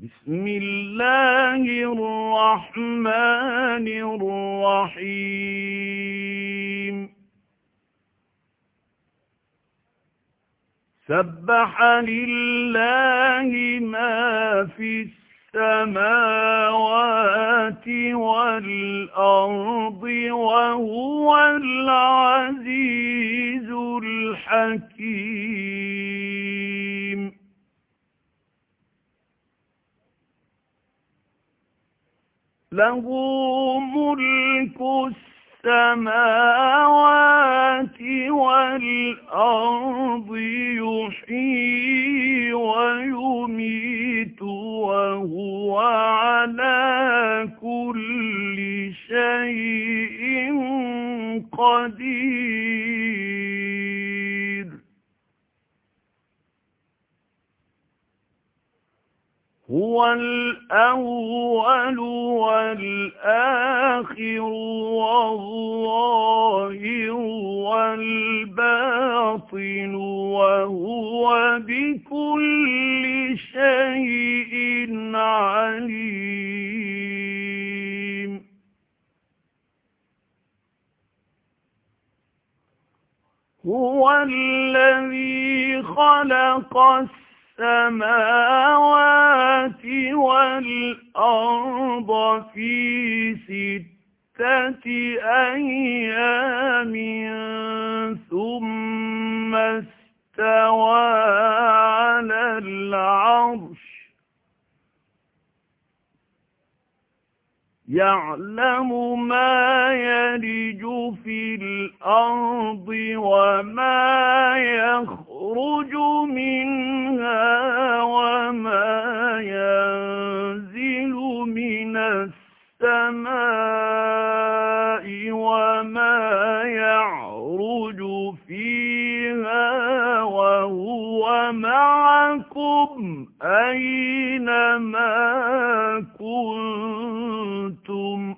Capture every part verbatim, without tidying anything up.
بسم الله الرحمن الرحيم سبح لله ما في السماوات والأرض وهو العزيز الحكيم له ملك السماوات والأرض يحيي ويميت وهو على كل شيء قدير هو الأول والآخر والظاهر والباطن وهو بكل شيء عليم هو الذي خلق السماوات والأرض في ستة أيام ثم استوى على العرش يعلم ما يلج في الأرض وما يخرج منها وما ينزل من السماء وما يعرج فيها وهو معكم أينما كنتم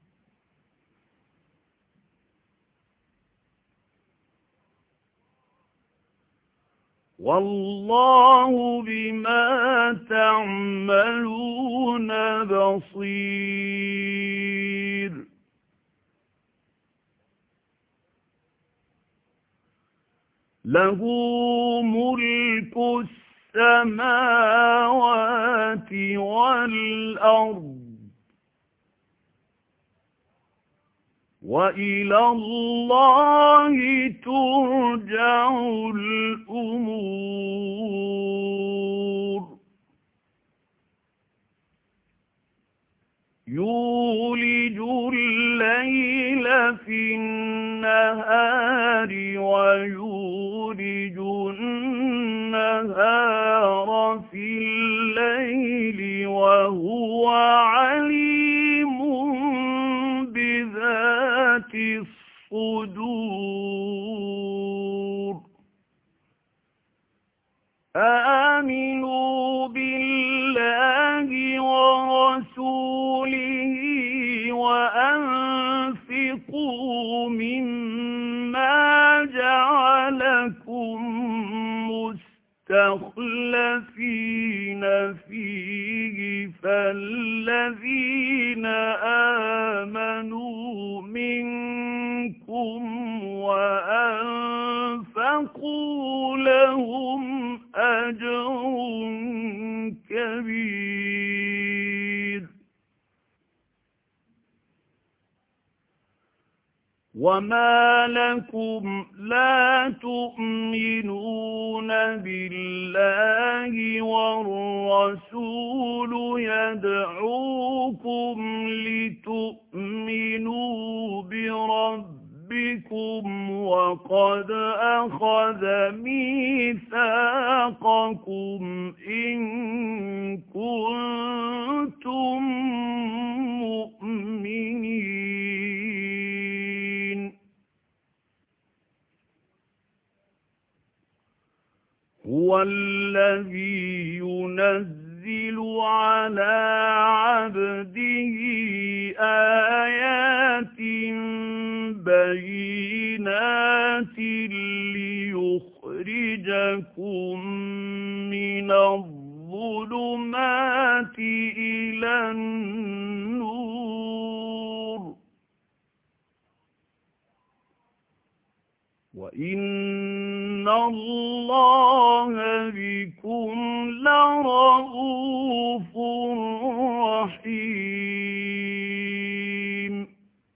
والله بما تعملون بصير له ملك السماوات والأرض وإلى الله ترجع الأمور يولج الليل في النهار ويولج النهار في الليل وهو عليم بذات الصدور آمنوا بالله ورسوله وأنفقوا مما جعلكم مستخلفين فيه فالذين آمنوا منكم وأنفقوا لهم أجر كبير وما لكم لا تؤمنون بالله والرسول يدعوكم لتؤمنوا بربكم وقد أخذ ميثاقكم إن كنتم مؤمنين هو الذي ينزل على عبده آيات بينات ليخرجكم من الظلمات الظُّلُمَاتِ إِلَى النُّورِ وَإِنَّ اللَّهَ بِكُمْ لَرَءُوفٌ رَحِيمٌ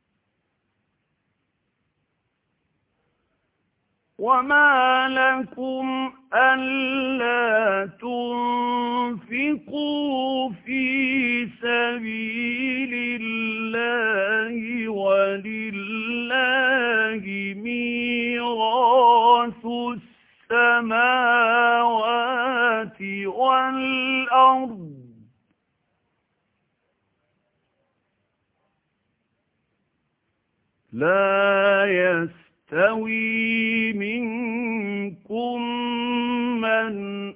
وَمَا لَكُمْ أَلَّا تُنفِقُوا فِي سَبِيلِ اللَّهِ وَلِلَّهِ مِيرَاثُ السَّمَاوَاتِ وَالْأَرْضِ لَا يَسْتَوِي مِنكُم مَّنْ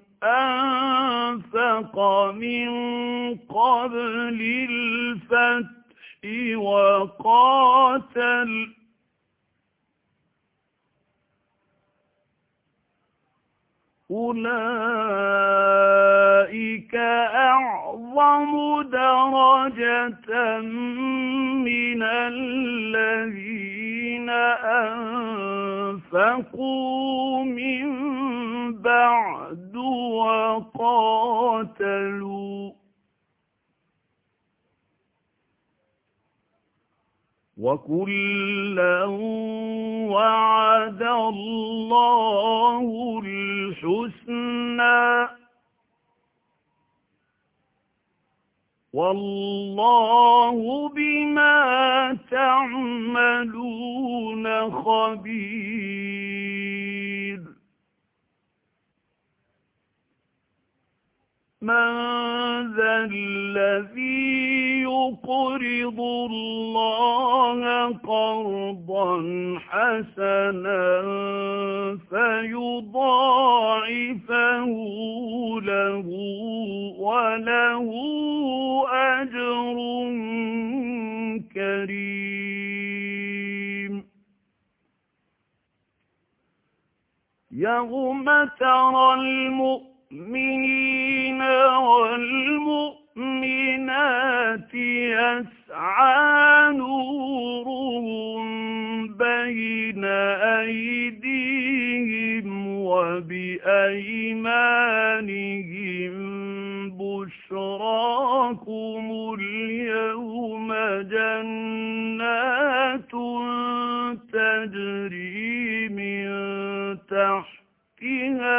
أَنفَقَ مِن قَبْلِ الْفَتْحِ وَقَاتَلَ أُولَئِكَ أَعْظَمُ دَرَجَةً مِنَ الَّذِينَ أَنفَقُوا مِن بَعْدُ وَقَاتَلُوا وَكُلًّا وَعَدَ اللَّهُ الْحُسْنَى وَاللَّهُ بِمَا تَعْمَلُونَ خَبِيرٌ مَنْ ذَا الَّذِي يُقْرِضُ اللَّهَ قَرْضًا حَسَنًا فَيُضَاعِفَهُ لَهُ وَلَهُ أَجْرٌ كَرِيمٌ يَوْمَ تَرَى الْمُؤْمِنِينَ وَالْمُؤْمِنَاتِ يَسْعَىٰ نُورُهُم بَيْنَ أَيْدِيهِمْ وَبِأَيْمَانِهِم بُشْرَاكُمُ الْيَوْمَ جَنَّاتٌ تَجْرِي مِن تَحْتِهَا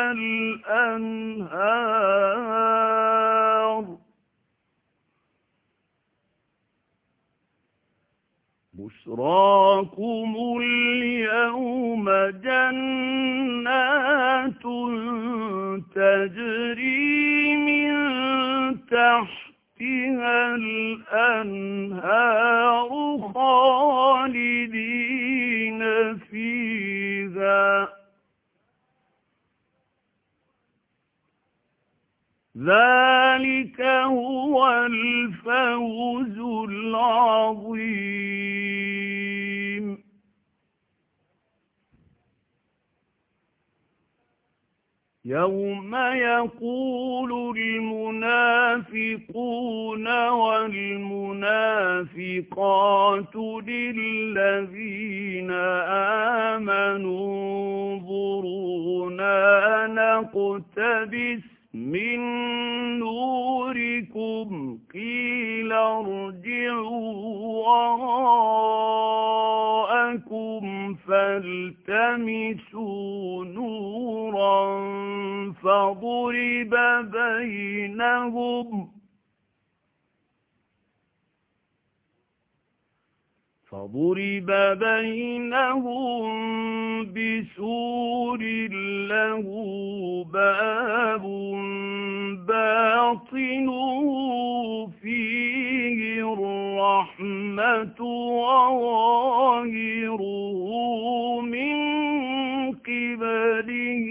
الْأَنْهَارُ بُشْرَاكُمُ الْيَوْمَ جَنَّاتٌ تَجْرِي مِن تَحْتِهَا الْأَنْهَارُ خَالِدِينَ فِيهَا ذَلِكَ هُوَ الْفَوْزُ الْعَظِيمُ يَوْمَ يَقُولُ الْمُنَافِقُونَ وَالْمُنَافِقَاتُ لِلَّذِينَ آمَنُوا انظُرُونَا نَقْتَبِسْ مِن نُّورِكُمْ قِيلَ ارْجِعُوا وَرَاءَكُمْ فَالْتَمِسُوا نُورًا فَضُرِبَ بَيْنَهُمْ فَضُرِبَ بَيْنَهُم بِسُورٍ لَّهُ بَابٌ بَاطِنُهُ فِيهِ الرَّحْمَةُ وَظَاهِرُهُ مِن قِبَلِهِ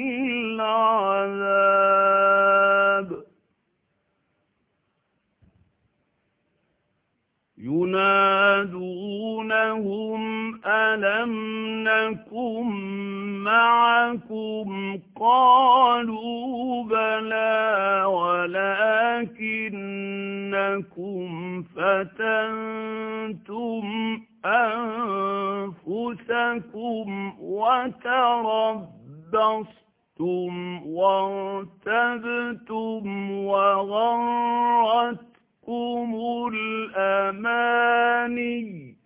الْعَذَابُ ينادونهم ألم نكن معكم قالوا بلى ولكنكم فتنتم أنفسكم وتربصتم وارتبتم وغرتكم الأماني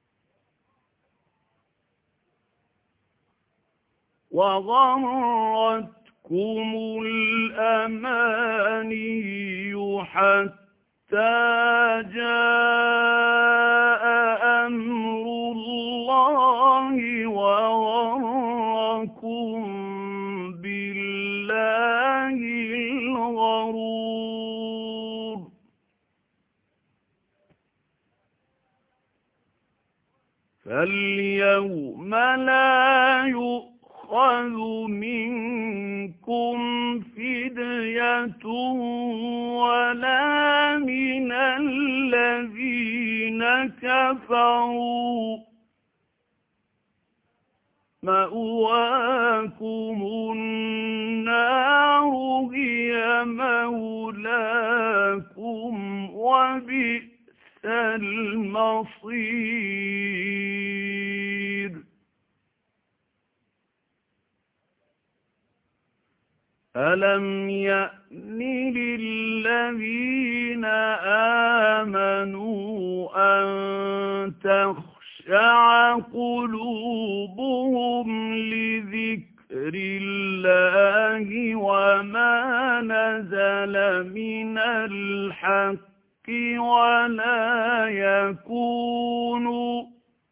وغرتكم الأماني حتى جاء أمر الله وغركم بالله الغرور فاليوم لا يؤخذ منكم فدية ولا من الذين كفروا مأواكم النار هي مولاكم وبئس المصير ألم يأن للذين آمنوا أن تخشع قلوبهم لذكر الله وما نزل من الحق ولا يكونوا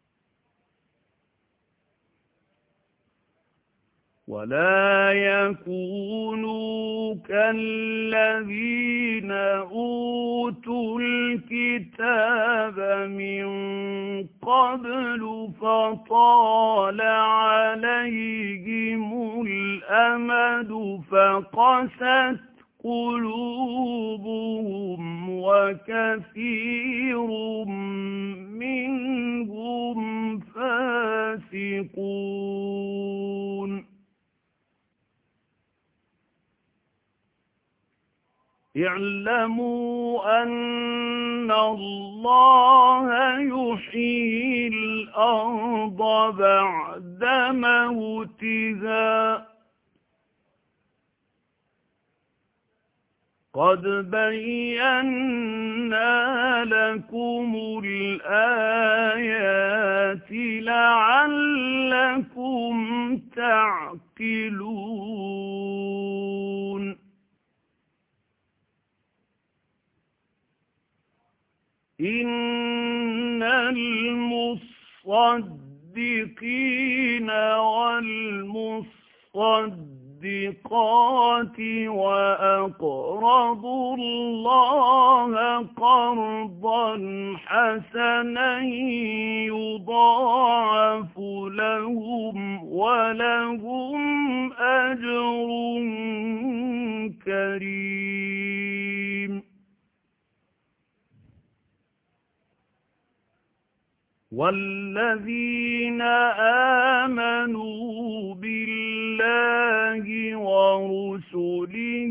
ولا يكونوا كالذين أوتوا الكتاب من قبل فطال عليهم الأمد فقست قلوبهم وكثير منهم فاسقون اعلموا أن الله يحيي الأرض بعد موتها قد بينا لكم الآيات لعلكم تعقلون إن المصدقين والمصدقات وأقرضوا الله قرضا حسنا يضاعف لهم ولهم أجر كريم والذين آمنوا بالله ورسله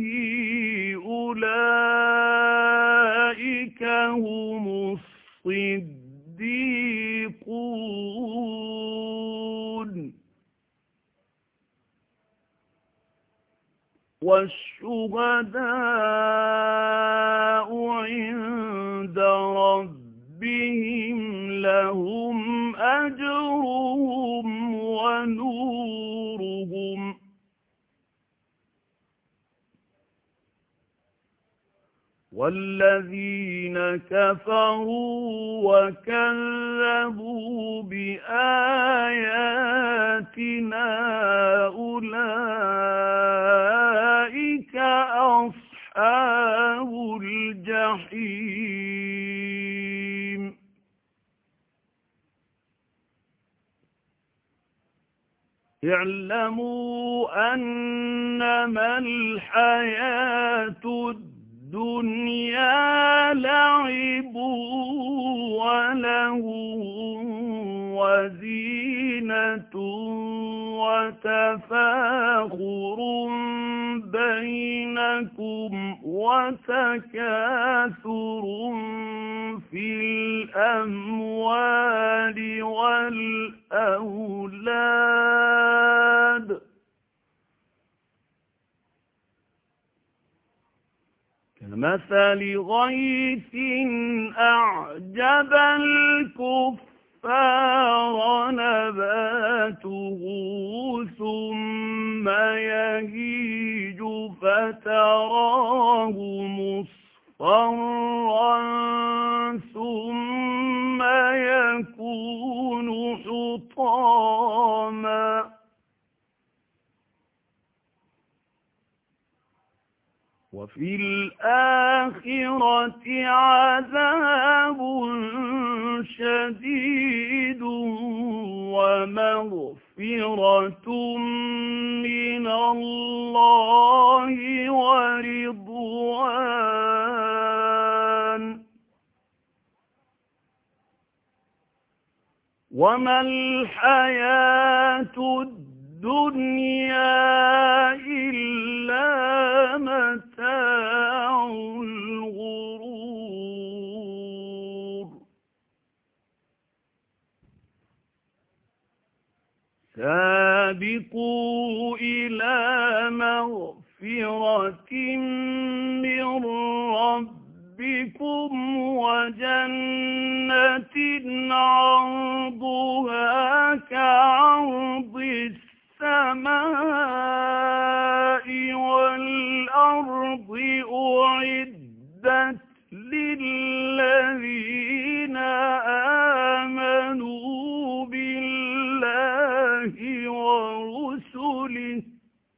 أولئك هم الصديقون والشهداء عند ربهم لهم أجرهم ونورهم والذين كفروا وكذبوا بآياتنا أولئك أصحاب الجحيم اعلموا أنما الحياة الدنيا لعب وزينة وتفاخر بينكم وتكاثر في الأموال والأولاد كمثل غيث أعجب الكفار نباته ثم يهيج فتراه مصفرا ثم يكون حطاما وفي الآخرة عذاب شديد ومغفرة من الله ورضوان وما الحياة الدنيا إلا متاع الغرور سابقوا إلى مغفرة من ربكم وجنة عرضها كعرض السماء والأرض أعدت للذين آمنوا بالله ورسله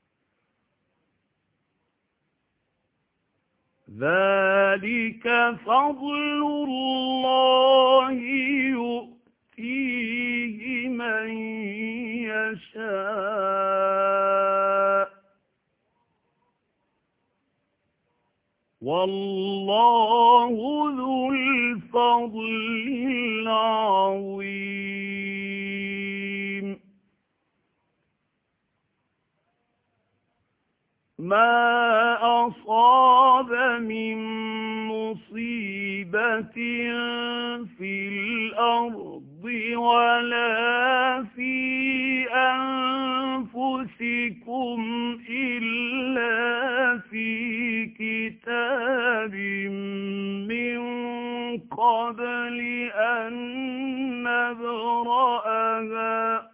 ذلك فضل الله يؤتيه من يشاء والله ذو الفضل العظيم ما أصاب من مصيبة في الأرض ولا في أنفسكم إلا في كتاب من قبل أن نبرأها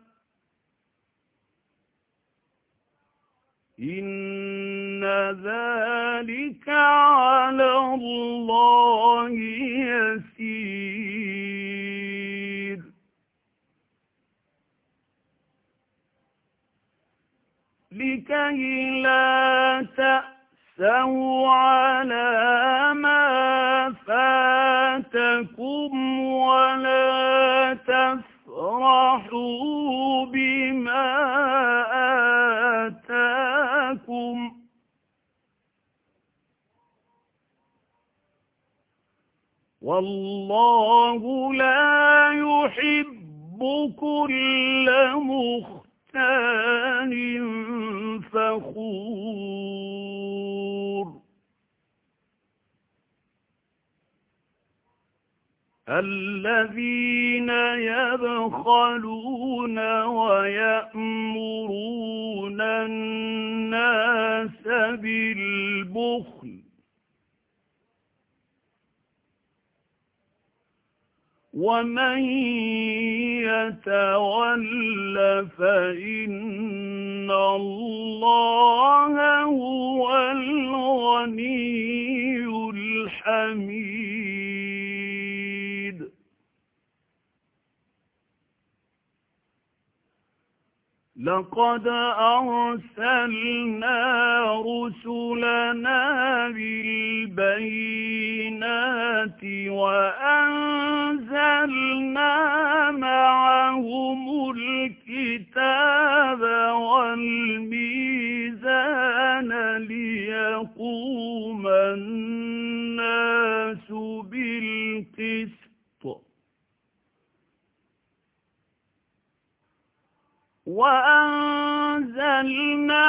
إن ذلك على الله يسير لكي لا تأسوا على ما فاتكم ولا تفرحوا بما آتاكم والله لا يحب كل مختال فخور الذين يبخلون ويأمرون الناس بالبخل ومن يتول فإن الله هو الغني الحميد لقد أرسلنا رسلنا بالبينات وأنزلنا معهم الكتاب والميزان ليقوم الناس بالقسط وأنزلنا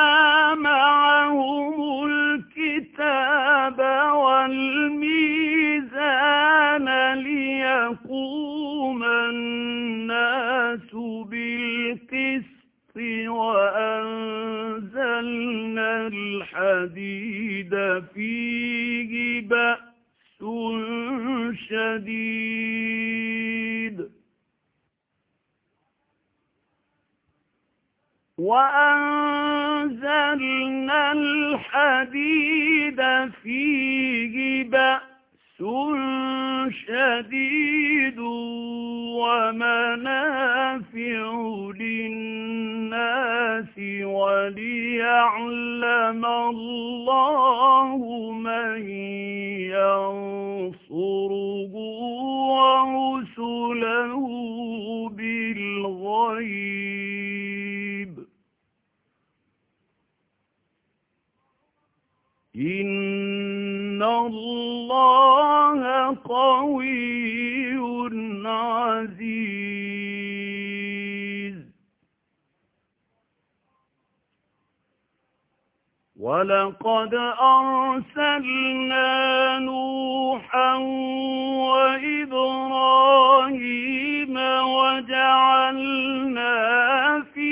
معهم الكتاب والميزان ليقوم الناس بالقسط وأنزلنا الحديد فيه بأس شديد وأنزلنا الحديد فيه بأس شديد ومنافع للناس وليعلم الله من ينصره ورسله بالغيب إن الله قوي عزيز ولقد أرسلنا نوحا وإبراهيم وجعلنا في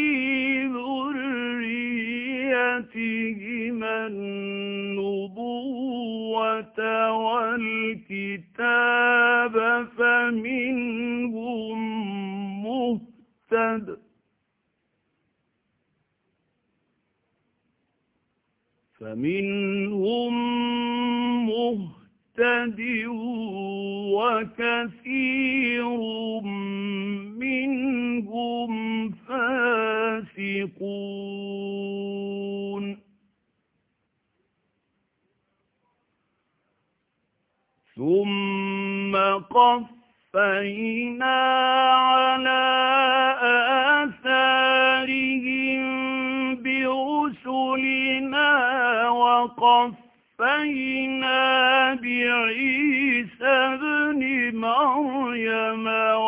ذريتهما النبوة والكتاب فمنهم مهتد فمنهم مهتد وكثير منهم فاسقون ثم قفينا على آثارهم برسلنا وقفينا بعيسى ابن مريم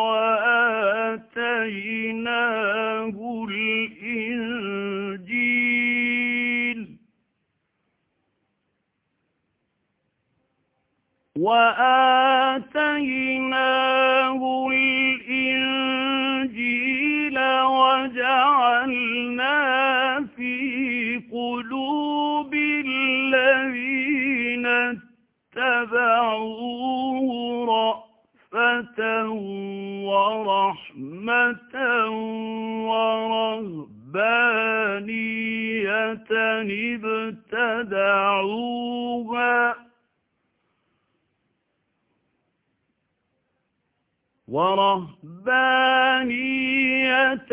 وآتيناه الإنجيل وآتيناه الإنجيل وجعلنا في قلوب الذين اتبعوه رأفة ورحمة ورهبانية ابتدعوها ورهبانية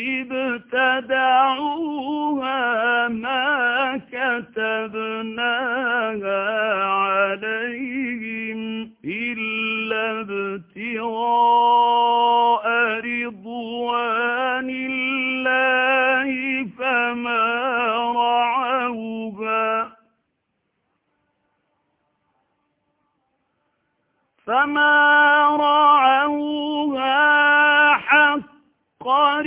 ابتدعوها ما كتبناها عليهم إلا ابتغاء رضوان الله فما رعوها فما رعوها حق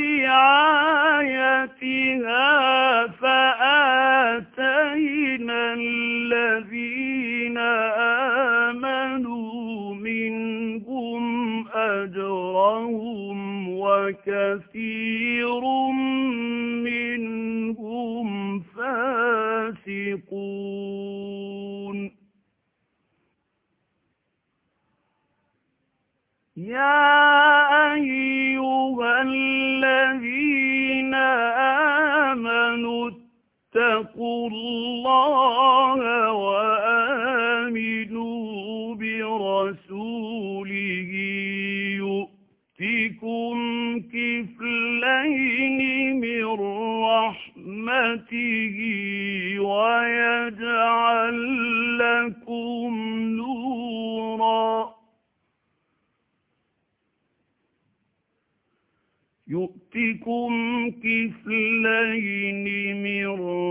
رعايتها فآتينا الذين آمنوا منهم أجرهم وكثير منهم فاسقون يا أيها الذين آمنوا اتقوا الله وآمنوا برسوله يؤتكم كفلين من رحمته ويجعل لكم نورا يؤتكم كفلين من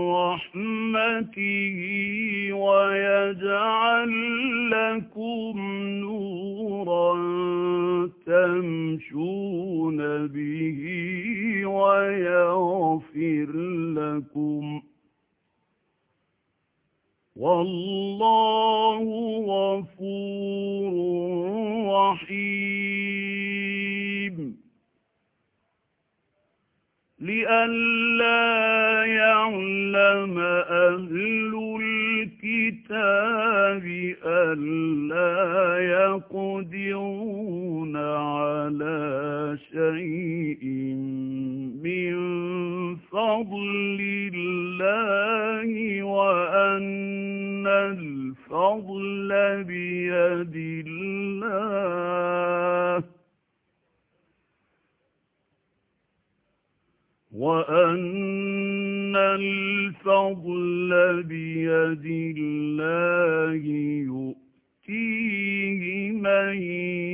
رحمته ويجعل لكم نورا تمشون به ويغفر لكم والله غفور رحيم لئلا يعلم أهل الكتاب ألا يقدرون على شيء من فضل الله وأن الفضل بيد الله وأن الفضل بيد الله يؤتيه من